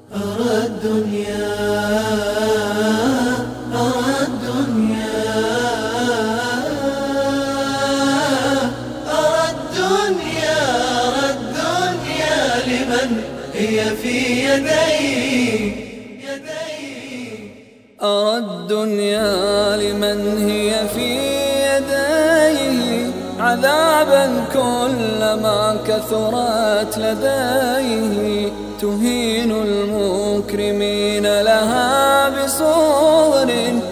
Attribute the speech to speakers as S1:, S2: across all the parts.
S1: أرى الدنيا أرى الدنيا أرى الدنيا أرى الدنيا لمن هي في يدي
S2: أرى الدنيا لمن هي في يديه عذابا كلما كثرت لديه تهين المكرمين لها بصغر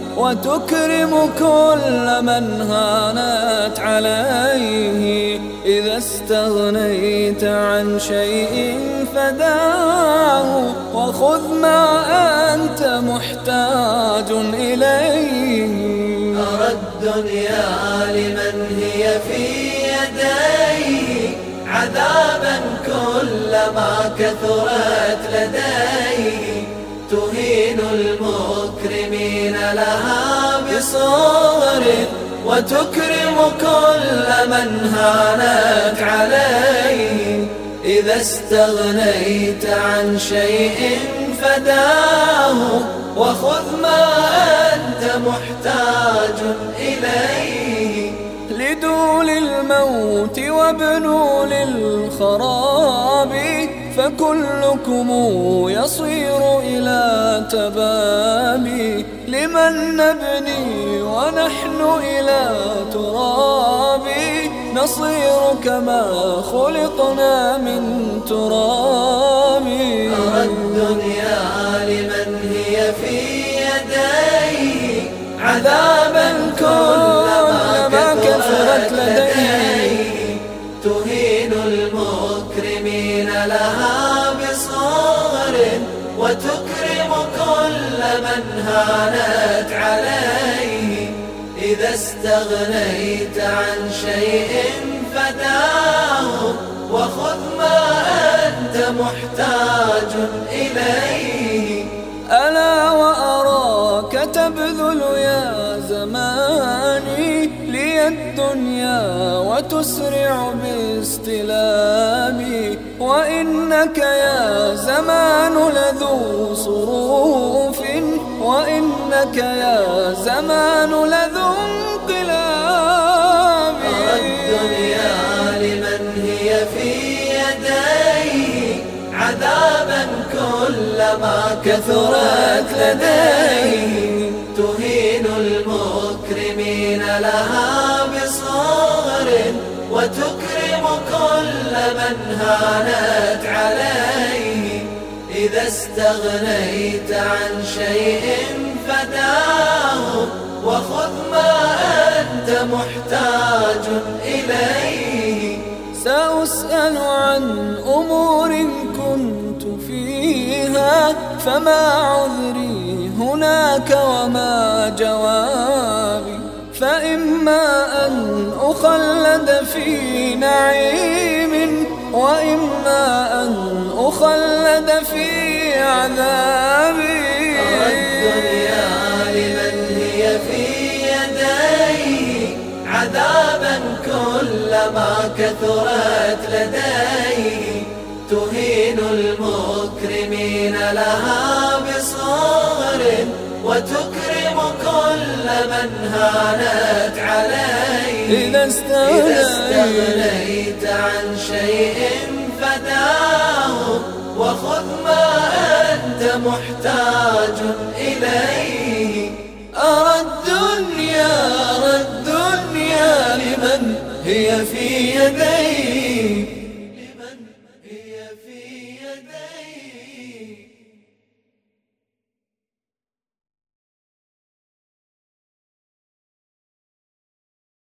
S2: وتكرم كل من هانت عليه إذا استغنيت عن شيء فداه وخذ ما أنت محتاج إليه.
S1: أرى الدنيا لمن هي في يديه عذابا كلما كثرت لديه تهين المكرمين لها بصغر وتكرم كل من هانت عليه إذا استغنيت عن شيء فداه وخذ ما أنت محتاج إليه.
S2: لدول الموت وابنوا للخراب فكلكم يصير إلى تباب لمن نبني ونحن إلى تراب نصير كما خلقنا من تراب.
S1: أرى الدنيا لمن هي في يديه عذابا كلما كثرت لديه تهين المكرمين لها بصغر وتكرم كل من هانت عليه إذا استغنيت عن شيء فداه وخذ ما أنت محتاج إليه.
S2: ألا وأراك تبذل يا زماني لي الدنيا وتسرع باستلامي وإنك يا زمان لذو صروف وإنك يا زمان لذو انقلاب.
S1: أرى الدنيا لمن هي في يديه عذابا كلما كثرت لديه تهين المكرمين لها بصغر وتكرم كل من هانت عليه إذا استغنيت عن شيء فداه وخذ ما أنت محتاج إليه.
S2: سأسأل عن أمور كنت فيها فما عذري هناك وما جوابي فإما أن أخلد في نعيم وإما أن أخلد في عذابي.
S1: أرى الدنيا لمن هي في يديه عذابا كلما كثرت لديه تهين المكرمين لها بصغر وتكرم كل من هانت عليه
S2: إذا
S1: استغنيت عن شيء فداه وخذ ما أنت محتاج إليه. أرى الدنيا لمن هي في يديه